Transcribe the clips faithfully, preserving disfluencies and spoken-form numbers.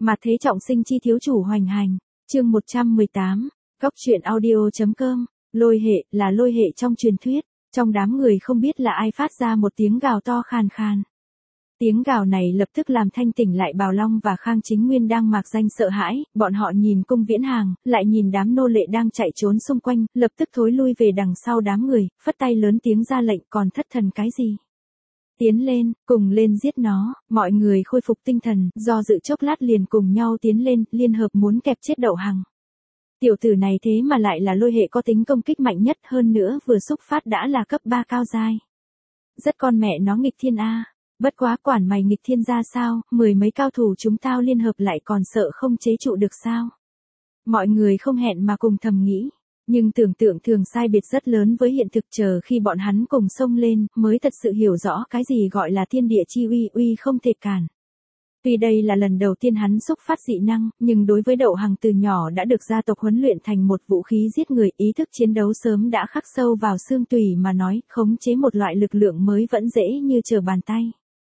Mà thế trọng sinh chi thiếu chủ hoành hành, chương một trăm mười tám, góc truyện audio.com, lôi hệ là lôi hệ trong truyền thuyết, trong đám người không biết là ai phát ra một tiếng gào to khàn khàn. Tiếng gào này lập tức làm thanh tỉnh lại Bào Long và Khang Chính Nguyên đang mạc danh sợ hãi, bọn họ nhìn Cung Viễn Hàng, lại nhìn đám nô lệ đang chạy trốn xung quanh, lập tức thối lui về đằng sau đám người, phất tay lớn tiếng ra lệnh còn thất thần cái gì. Tiến lên, cùng lên giết nó, mọi người khôi phục tinh thần, do dự chốc lát liền cùng nhau tiến lên, liên hợp muốn kẹp chết Đậu Hằng. Tiểu tử này thế mà lại là lôi hệ có tính công kích mạnh nhất, hơn nữa vừa xúc phát đã là cấp ba cao giai. Rất con mẹ nó nghịch thiên a. Bất quá quản mày nghịch thiên ra sao, mười mấy cao thủ chúng tao liên hợp lại còn sợ không chế trụ được sao. Mọi người không hẹn mà cùng thầm nghĩ, nhưng tưởng tượng thường sai biệt rất lớn với hiện thực, chờ khi bọn hắn cùng xông lên, mới thật sự hiểu rõ cái gì gọi là thiên địa chi uy, uy không thể cản. Tuy đây là lần đầu tiên hắn xúc phát dị năng, nhưng đối với Đậu Hằng từ nhỏ đã được gia tộc huấn luyện thành một vũ khí giết người, ý thức chiến đấu sớm đã khắc sâu vào xương tủy mà nói, khống chế một loại lực lượng mới vẫn dễ như trở bàn tay.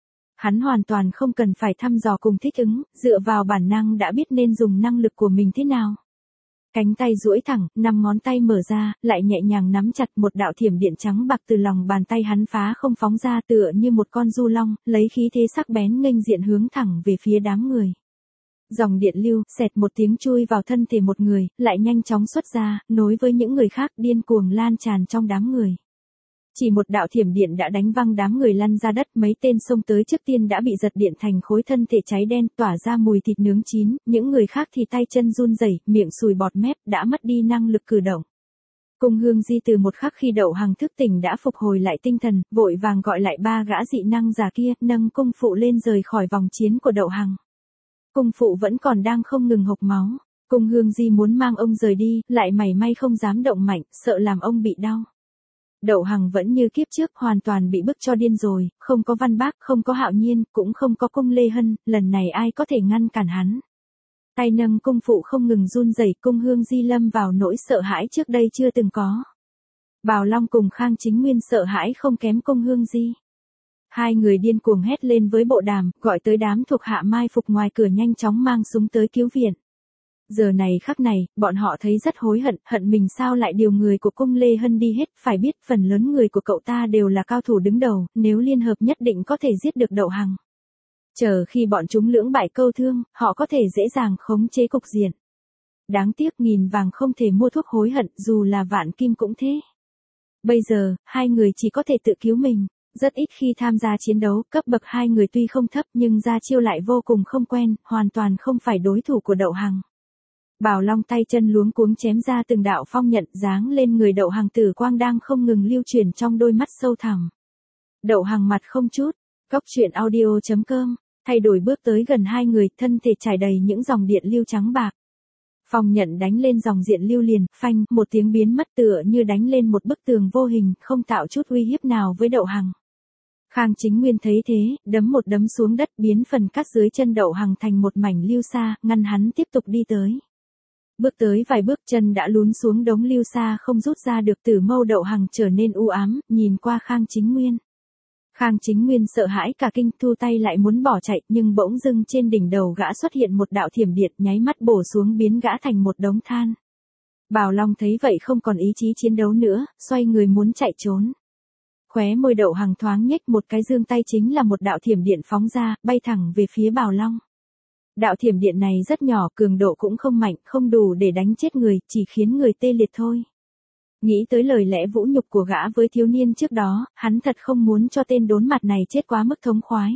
Hắn hoàn toàn không cần phải thăm dò cùng thích ứng, dựa vào bản năng đã biết nên dùng năng lực của mình thế nào. Cánh tay duỗi thẳng, năm ngón tay mở ra, lại nhẹ nhàng nắm chặt, một đạo thiểm điện trắng bạc từ lòng bàn tay hắn phá không phóng ra, tựa như một con du long, lấy khí thế sắc bén nghênh diện hướng thẳng về phía đám người. Dòng điện lưu, xẹt một tiếng chui vào thân thể một người, lại nhanh chóng xuất ra, nối với những người khác, điên cuồng lan tràn trong đám người. Chỉ một đạo thiểm điện đã đánh văng đám người lăn ra đất, mấy tên xông tới trước tiên đã bị giật điện thành khối, thân thể cháy đen, tỏa ra mùi thịt nướng chín, những người khác thì tay chân run rẩy, miệng sùi bọt mép, đã mất đi năng lực cử động. Cung Hương Di từ một khắc khi Đậu Hằng thức tỉnh đã phục hồi lại tinh thần, vội vàng gọi lại ba gã dị năng giả kia, nâng cung phụ lên rời khỏi vòng chiến của Đậu Hằng. Cung phụ vẫn còn đang không ngừng hộc máu, Cung Hương Di muốn mang ông rời đi, lại mảy may không dám động mạnh, sợ làm ông bị đau. Đậu Hằng vẫn như kiếp trước, hoàn toàn bị bức cho điên rồi, không có Văn Bác, không có Hạo Nhiên, cũng không có Cung Lê Hân, lần này ai có thể ngăn cản hắn. Tay nâng cung phụ không ngừng run rẩy, Cung Hương Di lâm vào nỗi sợ hãi trước đây chưa từng có. Bào Long cùng Khang Chính Nguyên sợ hãi không kém Cung Hương Di. Hai người điên cuồng hét lên với bộ đàm, gọi tới đám thuộc hạ mai phục ngoài cửa nhanh chóng mang súng tới cứu viện. Giờ này khắc này, bọn họ thấy rất hối hận, hận mình sao lại điều người của Cung Lê Hân đi hết, phải biết phần lớn người của cậu ta đều là cao thủ đứng đầu, nếu liên hợp nhất định có thể giết được Đậu Hằng. Chờ khi bọn chúng lưỡng bại câu thương, họ có thể dễ dàng khống chế cục diện. Đáng tiếc nghìn vàng không thể mua thuốc hối hận, dù là vạn kim cũng thế. Bây giờ, hai người chỉ có thể tự cứu mình. Rất ít khi tham gia chiến đấu, cấp bậc hai người tuy không thấp nhưng ra chiêu lại vô cùng không quen, hoàn toàn không phải đối thủ của Đậu Hằng. Bào Long tay chân luống cuống chém ra từng đạo phong nhận, giáng lên người Đậu Hằng, tử quang đang không ngừng lưu chuyển trong đôi mắt sâu thẳm. Đậu Hằng mặt không chút, góc truyện audio.com, thay đổi bước tới gần hai người, thân thể trải đầy những dòng điện lưu trắng bạc. Phong nhận đánh lên dòng điện lưu liền, phanh, một tiếng biến mất, tựa như đánh lên một bức tường vô hình, không tạo chút uy hiếp nào với Đậu Hằng. Khang Chính Nguyên thấy thế, đấm một đấm xuống đất, biến phần cắt dưới chân Đậu Hằng thành một mảnh lưu sa, ngăn hắn tiếp tục đi tới. Bước tới vài bước, chân đã lún xuống đống lưu sa không rút ra được, tử mâu Đậu Hằng trở nên u ám, nhìn qua Khang Chính Nguyên. Khang Chính Nguyên sợ hãi cả kinh, thu tay lại muốn bỏ chạy, nhưng bỗng dưng trên đỉnh đầu gã xuất hiện một đạo thiểm điện, nháy mắt bổ xuống biến gã thành một đống than. Bào Long thấy vậy không còn ý chí chiến đấu nữa, xoay người muốn chạy trốn. Khóe môi Đậu Hằng thoáng nhếch một cái, giương tay chính là một đạo thiểm điện phóng ra, bay thẳng về phía Bào Long. Đạo thiểm điện này rất nhỏ, cường độ cũng không mạnh, không đủ để đánh chết người, chỉ khiến người tê liệt thôi. Nghĩ tới lời lẽ vũ nhục của gã với thiếu niên trước đó, hắn thật không muốn cho tên đốn mặt này chết quá mức thống khoái.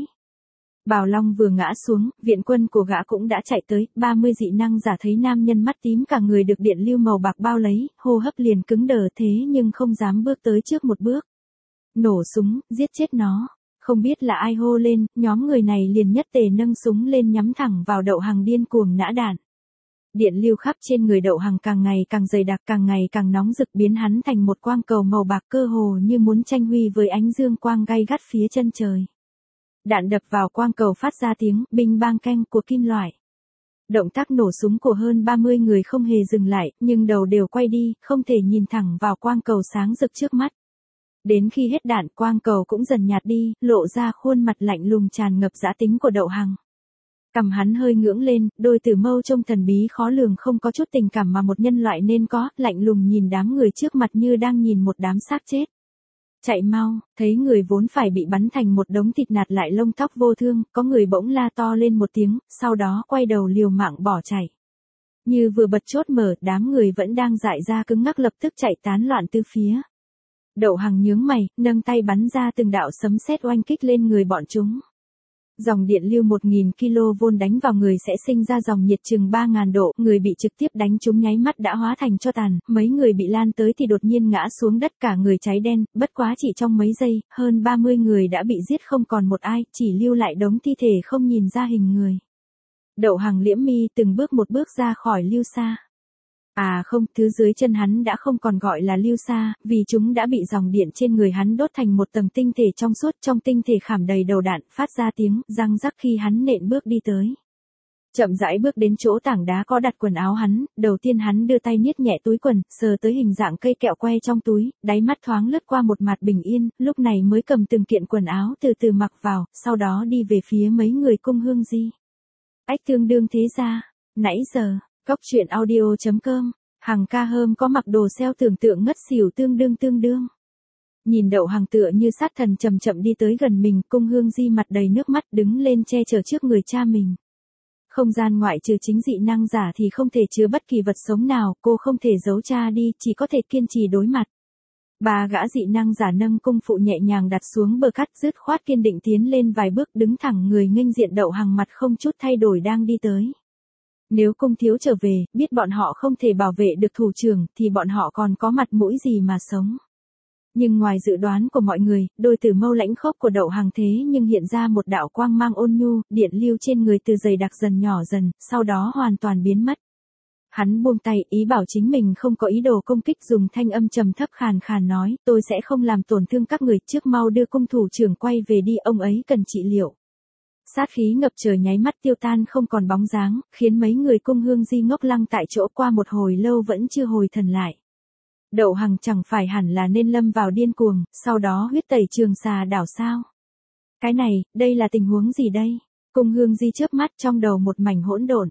Bào Long vừa ngã xuống, viện quân của gã cũng đã chạy tới, ba mươi dị năng giả thấy nam nhân mắt tím cả người được điện lưu màu bạc bao lấy, hô hấp liền cứng đờ, thế nhưng không dám bước tới trước một bước. Nổ súng, giết chết nó. Không biết là ai hô lên, nhóm người này liền nhất tề nâng súng lên nhắm thẳng vào Đậu Hằng, điên cuồng nã đạn. Điện lưu khắp trên người Đậu Hằng càng ngày càng dày đặc, càng ngày càng nóng rực, biến hắn thành một quang cầu màu bạc, cơ hồ như muốn tranh huy với ánh dương quang gay gắt phía chân trời. Đạn đập vào quang cầu phát ra tiếng binh bang keng của kim loại. Động tác nổ súng của hơn ba mươi người không hề dừng lại, nhưng đầu đều quay đi, không thể nhìn thẳng vào quang cầu sáng rực trước mắt. Đến khi hết đạn, quang cầu cũng dần nhạt đi, lộ ra khuôn mặt lạnh lùng tràn ngập dã tính của Đậu Hằng. Cằm hắn hơi ngưỡng lên, đôi tử mâu trông thần bí khó lường không có chút tình cảm mà một nhân loại nên có, lạnh lùng nhìn đám người trước mặt như đang nhìn một đám xác chết. Chạy mau, thấy người vốn phải bị bắn thành một đống thịt nạt lại lông tóc vô thương, có người bỗng la to lên một tiếng, sau đó quay đầu liều mạng bỏ chạy. Như vừa bật chốt mở, đám người vẫn đang dại ra cứng ngắc lập tức chạy tán loạn tứ phía. Đậu Hằng nhướng mày, nâng tay bắn ra từng đạo sấm sét oanh kích lên người bọn chúng. Dòng điện lưu một nghìn ki lô vôn đánh vào người sẽ sinh ra dòng nhiệt chừng ba nghìn độ, người bị trực tiếp đánh trúng nháy mắt đã hóa thành tro tàn, mấy người bị lan tới thì đột nhiên ngã xuống đất cả người cháy đen, bất quá chỉ trong mấy giây, hơn ba mươi người đã bị giết không còn một ai, chỉ lưu lại đống thi thể không nhìn ra hình người. Đậu Hằng liễm mi từng bước một bước ra khỏi lưu xa. À không, thứ dưới chân hắn đã không còn gọi là lưu xa, vì chúng đã bị dòng điện trên người hắn đốt thành một tầng tinh thể trong suốt, trong tinh thể khảm đầy đầu đạn, phát ra tiếng răng rắc khi hắn nện bước đi tới. Chậm rãi bước đến chỗ tảng đá có đặt quần áo hắn, đầu tiên hắn đưa tay niết nhẹ túi quần, sờ tới hình dạng cây kẹo que trong túi, đáy mắt thoáng lướt qua một mặt bình yên, lúc này mới cầm từng kiện quần áo từ từ mặc vào, sau đó đi về phía mấy người cung hương di. Ách tương đương thế ra, nãy giờ. Góc truyện audio chấm com, Hằng ca hôm có mặc đồ sale tưởng tượng ngất xỉu tương đương tương đương. Nhìn Đậu Hằng tựa như sát thần chậm chậm đi tới gần mình, cung hương di mặt đầy nước mắt đứng lên che chở trước người cha mình. Không gian ngoại trừ chính dị năng giả thì không thể chứa bất kỳ vật sống nào, cô không thể giấu cha đi, chỉ có thể kiên trì đối mặt. Ba gã dị năng giả nâng cung phụ nhẹ nhàng đặt xuống bờ cát dứt khoát kiên định tiến lên vài bước đứng thẳng người nghênh diện Đậu Hằng mặt không chút thay đổi đang đi tới. Nếu cung thiếu trở về, biết bọn họ không thể bảo vệ được thủ trưởng, thì bọn họ còn có mặt mũi gì mà sống. Nhưng ngoài dự đoán của mọi người, đôi tử mâu lãnh khốc của Đậu Hằng thế nhưng hiện ra một đạo quang mang ôn nhu, điện lưu trên người từ dày đặc dần nhỏ dần, sau đó hoàn toàn biến mất. Hắn buông tay, ý bảo chính mình không có ý đồ công kích, dùng thanh âm trầm thấp khàn khàn nói, tôi sẽ không làm tổn thương các người, trước mau đưa cung thủ trưởng quay về đi, ông ấy cần trị liệu. Sát khí ngập trời nháy mắt tiêu tan không còn bóng dáng, khiến mấy người cung hương di ngốc lăng tại chỗ qua một hồi lâu vẫn chưa hồi thần lại. Đậu Hằng chẳng phải hẳn là nên lâm vào điên cuồng, sau đó huyết tẩy Trường Xà đảo sao? Cái này, đây là tình huống gì đây? Cung hương di chớp mắt trong đầu một mảnh hỗn độn.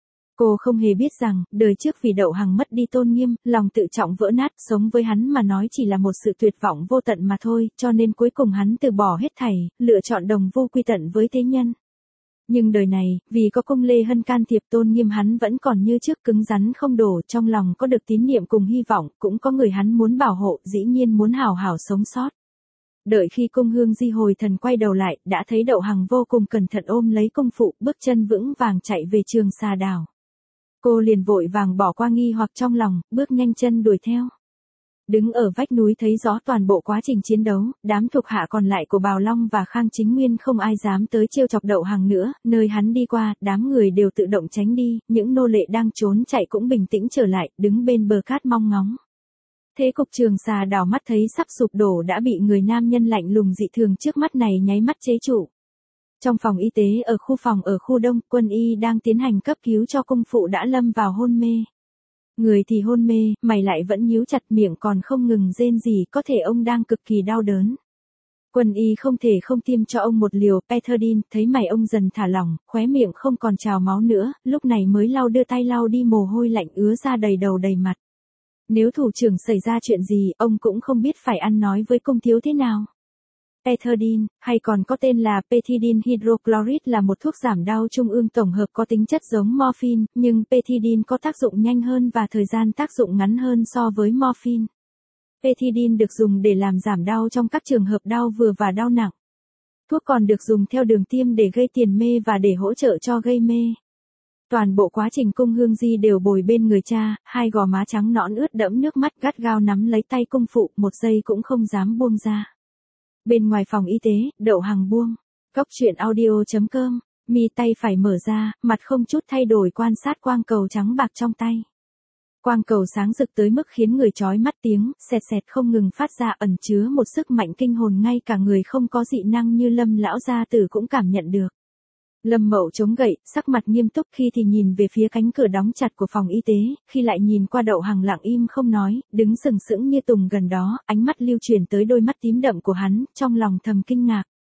Cô không hề biết rằng, đời trước vì Đậu Hằng mất đi tôn nghiêm, lòng tự trọng vỡ nát, sống với hắn mà nói chỉ là một sự tuyệt vọng vô tận mà thôi, cho nên cuối cùng hắn từ bỏ hết thảy, lựa chọn đồng vô quy tận với thế nhân. Nhưng đời này, vì có Cung Lê Hân can thiệp, tôn nghiêm hắn vẫn còn như trước cứng rắn không đổ, trong lòng có được tín niệm cùng hy vọng, cũng có người hắn muốn bảo hộ, dĩ nhiên muốn hảo hảo sống sót. Đợi khi cung hương di hồi thần quay đầu lại, đã thấy Đậu Hằng vô cùng cẩn thận ôm lấy cung phụ, bước chân vững vàng chạy về Trường Xà đảo. Cô liền vội vàng bỏ qua nghi hoặc trong lòng, bước nhanh chân đuổi theo. Đứng ở vách núi thấy rõ toàn bộ quá trình chiến đấu, đám thuộc hạ còn lại của Bào Long và Khang Chính Nguyên không ai dám tới trêu chọc Đậu Hằng nữa, nơi hắn đi qua, đám người đều tự động tránh đi, những nô lệ đang trốn chạy cũng bình tĩnh trở lại, đứng bên bờ cát mong ngóng. Thế cục Trường Xà đảo mắt thấy sắp sụp đổ đã bị người nam nhân lạnh lùng dị thường trước mắt này nháy mắt chế trụ. Trong phòng y tế ở khu phòng ở khu đông, quân y đang tiến hành cấp cứu cho cung phụ đã lâm vào hôn mê. Người thì hôn mê, mày lại vẫn nhíu chặt, miệng còn không ngừng rên rỉ, có thể ông đang cực kỳ đau đớn. Quân y không thể không tiêm cho ông một liều Pethidine, thấy mày ông dần thả lỏng, khóe miệng không còn trào máu nữa, lúc này mới lau đưa tay lau đi mồ hôi lạnh ứa ra đầy đầu đầy mặt. Nếu thủ trưởng xảy ra chuyện gì, ông cũng không biết phải ăn nói với cung thiếu thế nào. Pethidine, hay còn có tên là Pethidine hydrochloride, là một thuốc giảm đau trung ương tổng hợp có tính chất giống morphine, nhưng Pethidine có tác dụng nhanh hơn và thời gian tác dụng ngắn hơn so với morphine. Pethidine được dùng để làm giảm đau trong các trường hợp đau vừa và đau nặng. Thuốc còn được dùng theo đường tiêm để gây tiền mê và để hỗ trợ cho gây mê. Toàn bộ quá trình cung hương di đều bồi bên người cha, hai gò má trắng nõn ướt đẫm nước mắt, gắt gao nắm lấy tay cung phụ, một giây cũng không dám buông ra. Bên ngoài phòng y tế, Đậu Hằng buông. Góc truyện audio chấm com, mi tay phải mở ra, mặt không chút thay đổi quan sát quang cầu trắng bạc trong tay. Quang cầu sáng rực tới mức khiến người chói mắt, tiếng sẹt sẹt không ngừng phát ra, ẩn chứa một sức mạnh kinh hồn ngay cả người không có dị năng như Lâm lão gia tử cũng cảm nhận được. Lâm Mậu chống gậy, sắc mặt nghiêm túc, khi thì nhìn về phía cánh cửa đóng chặt của phòng y tế, khi lại nhìn qua Đậu Hằng lặng im không nói, đứng sừng sững như tùng gần đó, ánh mắt lưu chuyển tới đôi mắt tím đậm của hắn, trong lòng thầm kinh ngạc.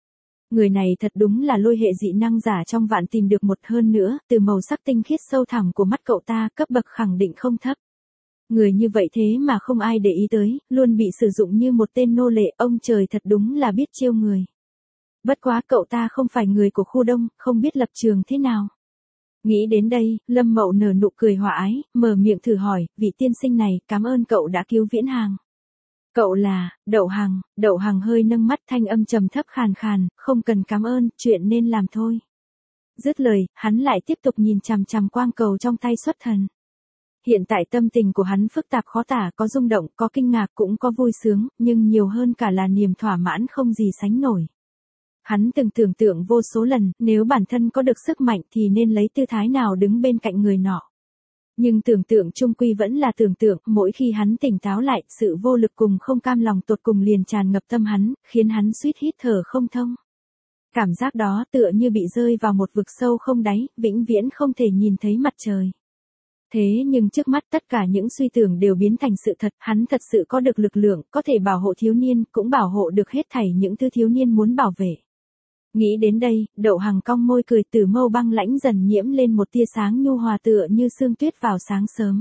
Người này thật đúng là lôi hệ dị năng giả trong vạn tìm được một, hơn nữa, từ màu sắc tinh khiết sâu thẳm của mắt cậu ta, cấp bậc khẳng định không thấp. Người như vậy thế mà không ai để ý tới, luôn bị sử dụng như một tên nô lệ, ông trời thật đúng là biết chiêu người. Bất quá cậu ta không phải người của khu đông, không biết lập trường thế nào. Nghĩ đến đây, Lâm Mậu nở nụ cười hòa ái, mở miệng thử hỏi, vị tiên sinh này, cảm ơn cậu đã cứu Viễn Hàng. Cậu là, Đậu Hằng, Đậu Hằng hơi nâng mắt, thanh âm trầm thấp khàn khàn, không cần cảm ơn, chuyện nên làm thôi. Dứt lời, hắn lại tiếp tục nhìn chằm chằm quang cầu trong tay xuất thần. Hiện tại tâm tình của hắn phức tạp khó tả, có rung động, có kinh ngạc, cũng có vui sướng, nhưng nhiều hơn cả là niềm thỏa mãn không gì sánh nổi. Hắn từng tưởng tượng vô số lần, nếu bản thân có được sức mạnh thì nên lấy tư thái nào đứng bên cạnh người nọ. Nhưng tưởng tượng chung quy vẫn là tưởng tượng, mỗi khi hắn tỉnh táo lại, sự vô lực cùng không cam lòng tột cùng liền tràn ngập tâm hắn, khiến hắn suýt hít thở không thông. Cảm giác đó tựa như bị rơi vào một vực sâu không đáy, vĩnh viễn không thể nhìn thấy mặt trời. Thế nhưng trước mắt tất cả những suy tưởng đều biến thành sự thật, hắn thật sự có được lực lượng, có thể bảo hộ thiếu niên, cũng bảo hộ được hết thảy những thứ thiếu niên muốn bảo vệ. Nghĩ đến đây, Đậu Hằng cong môi cười, từ mâu băng lãnh dần nhiễm lên một tia sáng nhu hòa tựa như sương tuyết vào sáng sớm.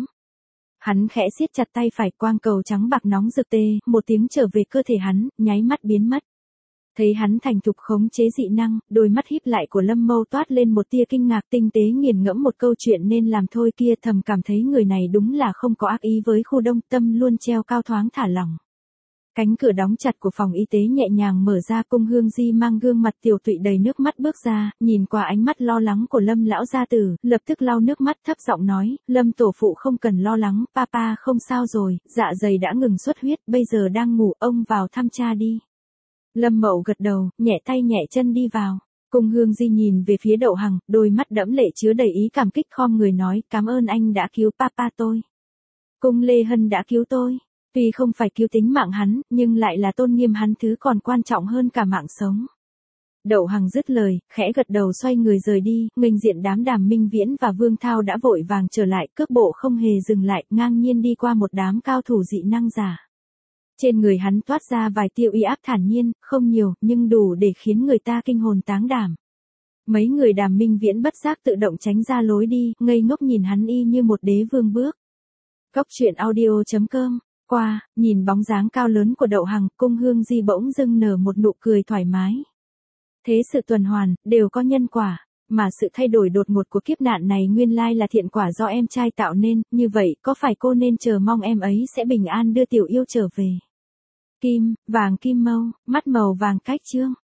Hắn khẽ siết chặt tay phải, quang cầu trắng bạc nóng rực tê, một tiếng trở về cơ thể hắn, nháy mắt biến mất. Thấy hắn thành thục khống chế dị năng, đôi mắt híp lại của Lâm Mâu toát lên một tia kinh ngạc, tinh tế nghiền ngẫm một câu chuyện nên làm thôi kia, thầm cảm thấy người này đúng là không có ác ý với khu đông, tâm luôn treo cao thoáng thả lỏng. Cánh cửa đóng chặt của phòng y tế nhẹ nhàng mở ra, Cung Hương Di mang gương mặt tiều tụy đầy nước mắt bước ra, nhìn qua ánh mắt lo lắng của Lâm lão gia tử, lập tức lau nước mắt thấp giọng nói, Lâm tổ phụ không cần lo lắng, papa không sao rồi, dạ dày đã ngừng xuất huyết, bây giờ đang ngủ, ông vào thăm cha đi. Lâm Mậu gật đầu, nhẹ tay nhẹ chân đi vào. Cung Hương Di nhìn về phía Đậu Hằng, đôi mắt đẫm lệ chứa đầy ý cảm kích, khom người nói, cảm ơn anh đã cứu papa tôi. Cung Lê Hân đã cứu tôi. Tuy không phải cứu tính mạng hắn, nhưng lại là tôn nghiêm hắn thứ còn quan trọng hơn cả mạng sống. Đậu Hằng dứt lời, khẽ gật đầu xoay người rời đi, nghênh diện đám Đàm Minh Viễn và Vương Thao đã vội vàng trở lại, cước bộ không hề dừng lại, ngang nhiên đi qua một đám cao thủ dị năng giả. Trên người hắn toát ra vài tia uy áp thản nhiên, không nhiều, nhưng đủ để khiến người ta kinh hồn táng đảm. Mấy người Đàm Minh Viễn bất giác tự động tránh ra lối đi, ngây ngốc nhìn hắn y như một đế vương bước. Cốc truyện audio chấm com. Qua, nhìn bóng dáng cao lớn của Đậu Hằng, Cung Hương Di bỗng dưng nở một nụ cười thoải mái. Thế sự tuần hoàn, đều có nhân quả, mà sự thay đổi đột ngột của kiếp nạn này nguyên lai là thiện quả do em trai tạo nên, như vậy có phải cô nên chờ mong em ấy sẽ bình an đưa tiểu yêu trở về. Kim, vàng kim mâu, mắt màu vàng cách trương.